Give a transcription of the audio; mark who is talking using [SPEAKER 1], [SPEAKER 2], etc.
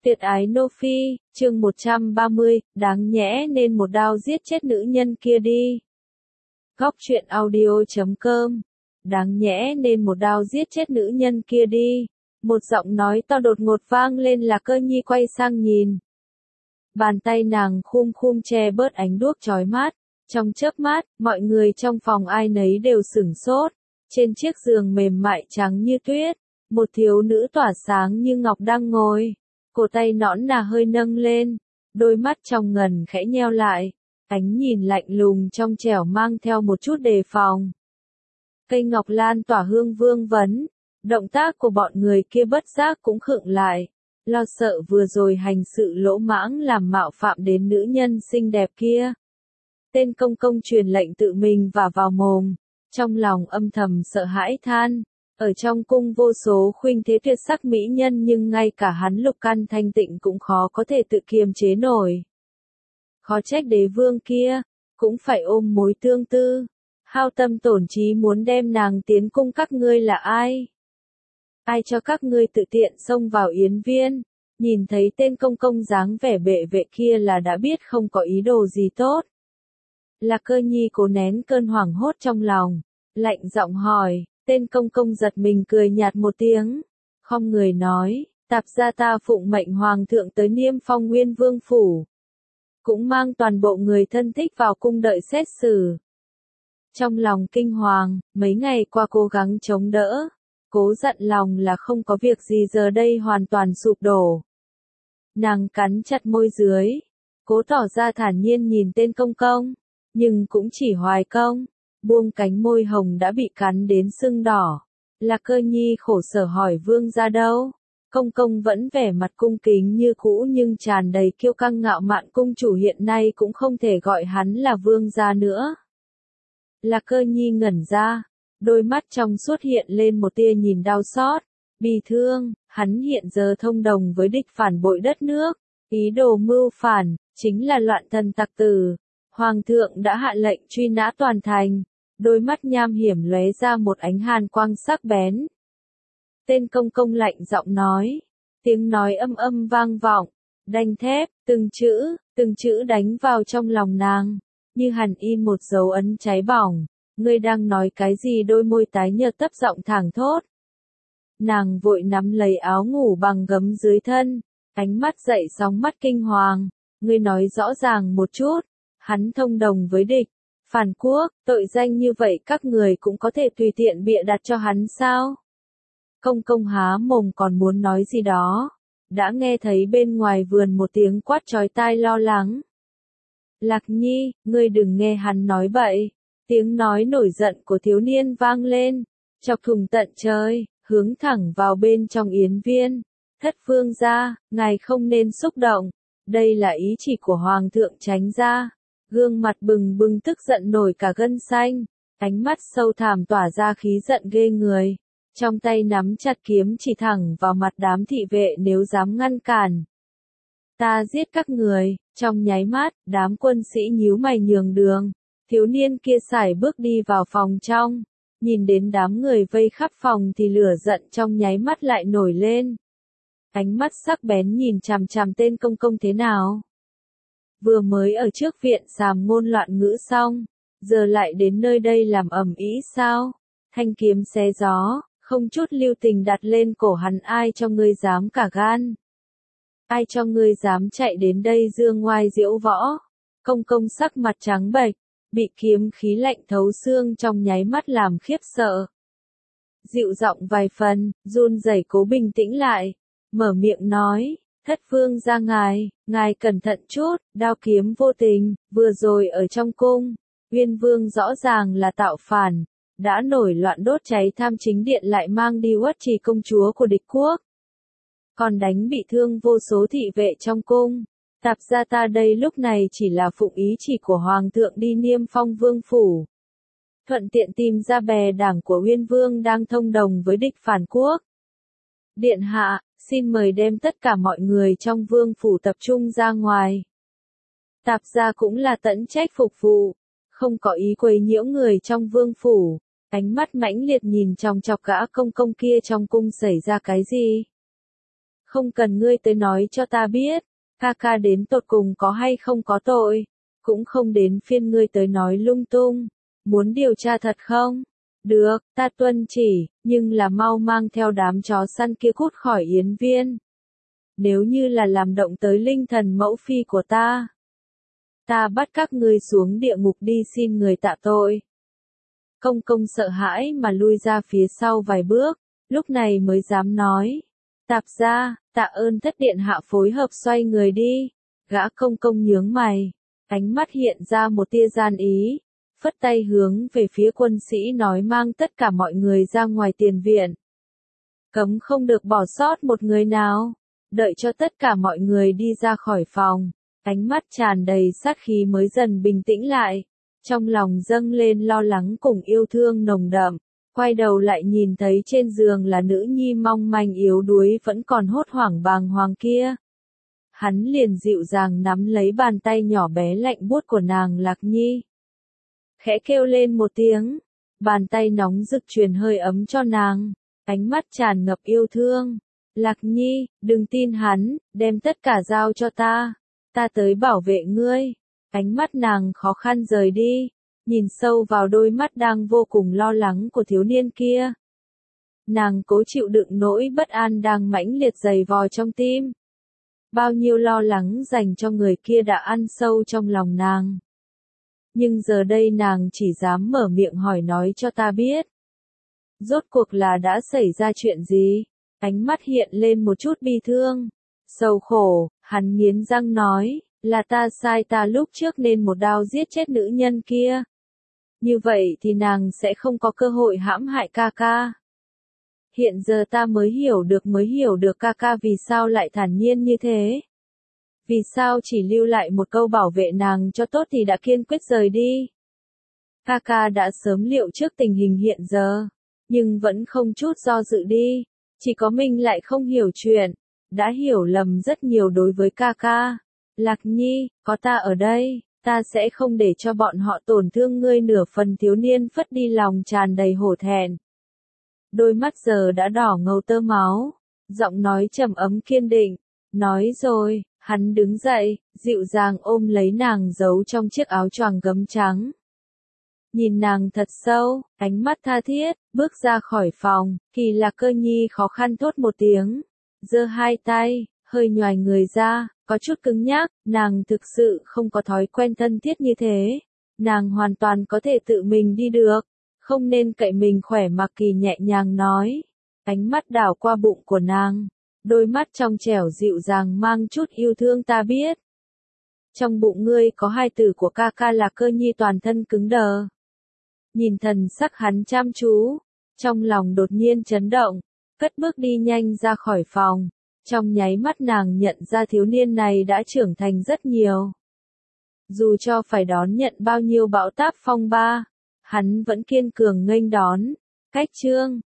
[SPEAKER 1] Tuyệt ái Nô Phi, chương 130, đáng nhẽ nên một đao giết chết nữ nhân kia đi. Góc truyện audio.com. Đáng nhẽ nên một đao giết chết nữ nhân kia đi. Một giọng nói to đột ngột vang lên, là Cơ Nhi quay sang nhìn. Bàn tay nàng khum che bớt ánh đuốc chói mắt. Trong chớp mắt, mọi người trong phòng ai nấy đều sửng sốt. Trên chiếc giường mềm mại trắng như tuyết, một thiếu nữ tỏa sáng như ngọc đang ngồi. Cổ tay nõn nà hơi nâng lên, đôi mắt trong ngần khẽ nheo lại, ánh nhìn lạnh lùng trong trẻo mang theo một chút đề phòng. Cây ngọc lan tỏa hương vương vấn, động tác của bọn người kia bất giác cũng khựng lại, lo sợ vừa rồi hành sự lỗ mãng làm mạo phạm đến nữ nhân xinh đẹp kia. Tên công công truyền lệnh tự mình vả vào mồm, trong lòng âm thầm sợ hãi than. Ở trong cung vô số khuynh thế tuyệt sắc mỹ nhân, nhưng ngay cả hắn Lục Căn thanh tịnh cũng khó có thể tự kiềm chế nổi. Khó trách đế vương kia cũng phải ôm mối tương tư, hao tâm tổn trí muốn đem nàng tiến cung. Các ngươi là ai? Ai cho các ngươi tự tiện xông vào yến viên? Nhìn thấy tên công công dáng vẻ bệ vệ kia là đã biết không có ý đồ gì tốt. Là Cơ Nhi cố nén cơn hoảng hốt trong lòng, lạnh giọng hỏi. Tên công công giật mình cười nhạt một tiếng, không người nói, tạp gia ta phụng mệnh hoàng thượng tới Niêm Phong Nguyên Vương phủ, cũng mang toàn bộ người thân thích vào cung đợi xét xử. Trong lòng kinh hoàng, mấy ngày qua cố gắng chống đỡ, cố dặn lòng là không có việc gì, giờ đây hoàn toàn sụp đổ. Nàng cắn chặt môi dưới, cố tỏ ra thản nhiên nhìn tên công công, nhưng cũng chỉ hoài công. Buông cánh môi hồng đã bị cắn đến sưng đỏ. Là Cơ Nhi khổ sở hỏi vương gia đâu? Công công vẫn vẻ mặt cung kính như cũ nhưng tràn đầy kiêu căng ngạo mạn. Cung chủ hiện nay cũng không thể gọi hắn là vương gia nữa. Là Cơ Nhi ngẩn ra, đôi mắt trong suốt hiện lên một tia nhìn đau xót, bi thương. Hắn hiện giờ thông đồng với địch phản bội đất nước, ý đồ mưu phản, chính là loạn thần tặc tử. Hoàng thượng đã hạ lệnh truy nã toàn thành. Đôi mắt nham hiểm lóe ra một ánh hàn quang sắc bén. Tên công công lạnh giọng nói, tiếng nói âm vang vọng, đanh thép, từng chữ đánh vào trong lòng nàng, như hàn in một dấu ấn cháy bỏng. Ngươi đang nói cái gì? Đôi môi tái nhợt tấp giọng thẳng thốt. Nàng vội nắm lấy áo ngủ bằng gấm dưới thân, ánh mắt dậy sóng mắt kinh hoàng. Ngươi nói rõ ràng một chút, hắn thông đồng với địch phản quốc, tội danh như vậy các người cũng có thể tùy tiện bịa đặt cho hắn sao? Công công há mồm còn muốn nói gì đó, đã nghe thấy bên ngoài vườn một tiếng quát chói tai lo lắng. Lạc Nhi, ngươi đừng nghe hắn nói bậy. Tiếng nói nổi giận của thiếu niên vang lên, chọc thủng tận trời, hướng thẳng vào bên trong yến viên. Thất vương gia, ngài không nên xúc động, đây là ý chỉ của hoàng thượng, tránh ra. Gương mặt bừng bừng tức giận nổi cả gân xanh, ánh mắt sâu thẳm tỏa ra khí giận ghê người, trong tay nắm chặt kiếm chỉ thẳng vào mặt đám thị vệ nếu dám ngăn cản. Ta giết các người. Trong nháy mắt, đám quân sĩ nhíu mày nhường đường, thiếu niên kia sải bước đi vào phòng trong, nhìn đến đám người vây khắp phòng thì lửa giận trong nháy mắt lại nổi lên. Ánh mắt sắc bén nhìn chằm chằm tên công công thế nào? Vừa mới ở trước viện sàm ngôn loạn ngữ xong, giờ lại đến nơi đây làm ầm ĩ sao? Thanh kiếm xé gió, không chút lưu tình đặt lên cổ hắn. Ai cho ngươi dám cả gan? Ai cho ngươi dám chạy đến đây dương ngoai diễu võ? Công công sắc mặt trắng bệch, bị kiếm khí lạnh thấu xương trong nháy mắt làm khiếp sợ. Dịu giọng vài phần, run rẩy cố bình tĩnh lại, mở miệng nói. Thất vương gia ngài cẩn thận chút, đao kiếm vô tình, vừa rồi ở trong cung, Uyên Vương rõ ràng là tạo phản, đã nổi loạn đốt cháy Tham Chính Điện, lại mang đi Uất Trì công chúa của địch quốc. Còn đánh bị thương vô số thị vệ trong cung. Tạp gia ta đây lúc này chỉ là phụng ý chỉ của hoàng thượng đi Niêm Phong Vương phủ. Thuận tiện tìm ra bè đảng của Uyên Vương đang thông đồng với địch phản quốc. Điện hạ, xin mời đem tất cả mọi người trong vương phủ tập trung ra ngoài. Tạp gia cũng là tận trách phục vụ, không có ý quấy nhiễu người trong vương phủ. Ánh mắt mãnh liệt nhìn chòng chọc gã công công kia, trong cung xảy ra cái gì? Không cần ngươi tới nói cho ta biết, ca ca đến tột cùng có hay không có tội, cũng không đến phiên ngươi tới nói lung tung, muốn điều tra thật không? Được, ta tuân chỉ, nhưng là mau mang theo đám chó săn kia cút khỏi yến viên. Nếu như là làm động tới linh thần mẫu phi của ta bắt các ngươi xuống địa ngục đi xin người tạ tội. Công công sợ hãi mà lui ra phía sau vài bước, lúc này mới dám nói. Tạp gia, tạ ơn thất điện hạ phối hợp xoay người đi. Gã công công nhướng mày, ánh mắt hiện ra một tia gian ý, phất tay hướng về phía quân sĩ nói mang tất cả mọi người ra ngoài tiền viện. Cấm không được bỏ sót một người nào, đợi cho tất cả mọi người đi ra khỏi phòng, ánh mắt tràn đầy sát khí mới dần bình tĩnh lại, trong lòng dâng lên lo lắng cùng yêu thương nồng đậm, quay đầu lại nhìn thấy trên giường là nữ nhi mong manh yếu đuối vẫn còn hốt hoảng bàng hoàng kia. Hắn liền dịu dàng nắm lấy bàn tay nhỏ bé lạnh buốt của nàng Lạc Nhi. Khẽ kêu lên một tiếng, bàn tay nóng rực truyền hơi ấm cho nàng, ánh mắt tràn ngập yêu thương. Lạc Nhi, đừng tin hắn, đem tất cả giao cho ta tới bảo vệ ngươi. Ánh mắt nàng khó khăn rời đi, nhìn sâu vào đôi mắt đang vô cùng lo lắng của thiếu niên kia. Nàng cố chịu đựng nỗi bất an đang mãnh liệt dày vò trong tim. Bao nhiêu lo lắng dành cho người kia đã ăn sâu trong lòng nàng. Nhưng giờ đây nàng chỉ dám mở miệng hỏi nói cho ta biết. Rốt cuộc là đã xảy ra chuyện gì? Ánh mắt hiện lên một chút bi thương, sầu khổ, hắn nghiến răng nói, là ta sai, ta lúc trước nên một đao giết chết nữ nhân kia. Như vậy thì nàng sẽ không có cơ hội hãm hại ca ca. Hiện giờ ta mới hiểu được ca ca vì sao lại thản nhiên như thế. Vì sao chỉ lưu lại một câu bảo vệ nàng cho tốt thì đã kiên quyết rời đi. Ca ca đã sớm liệu trước tình hình hiện giờ, nhưng vẫn không chút do dự đi. Chỉ có mình lại không hiểu chuyện, đã hiểu lầm rất nhiều đối với ca ca. Lạc Nhi, có ta ở đây, ta sẽ không để cho bọn họ tổn thương ngươi nửa phần. Thiếu niên phất đi lòng tràn đầy hổ thẹn. Đôi mắt giờ đã đỏ ngầu tơ máu, giọng nói trầm ấm kiên định. Nói rồi, hắn đứng dậy, dịu dàng ôm lấy nàng giấu trong chiếc áo choàng gấm trắng. Nhìn nàng thật sâu, ánh mắt tha thiết, bước ra khỏi phòng, Kỳ Lạc Cơ Nhi khó khăn thốt một tiếng, giơ hai tay, hơi nhoài người ra, có chút cứng nhắc, nàng thực sự không có thói quen thân thiết như thế, nàng hoàn toàn có thể tự mình đi được, không nên cậy mình khỏe. Mặc Kỳ nhẹ nhàng nói, ánh mắt đảo qua bụng của nàng, đôi mắt trong trẻo dịu dàng mang chút yêu thương. Ta biết, trong bụng ngươi có hai tử của ca ca. Lạc Cơ Nhi toàn thân cứng đờ. Nhìn thần sắc hắn chăm chú, trong lòng đột nhiên chấn động, cất bước đi nhanh ra khỏi phòng. Trong nháy mắt nàng nhận ra thiếu niên này đã trưởng thành rất nhiều. Dù cho phải đón nhận bao nhiêu bão táp phong ba, hắn vẫn kiên cường nghênh đón. Cách chương